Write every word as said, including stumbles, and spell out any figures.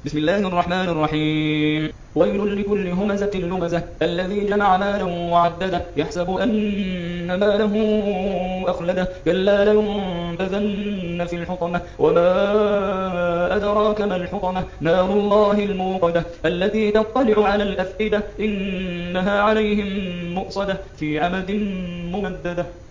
بسم الله الرحمن الرحيم ويل لكل همزة لمزة الذي جمع مالا وعدده يحسب أن ماله أخلده كلا لينبذن في الحطمة وما أدراك ما الحطمة نار الله الموقدة التي تطلع على الأفئدة إنها عليهم مؤصدة في عمد ممددة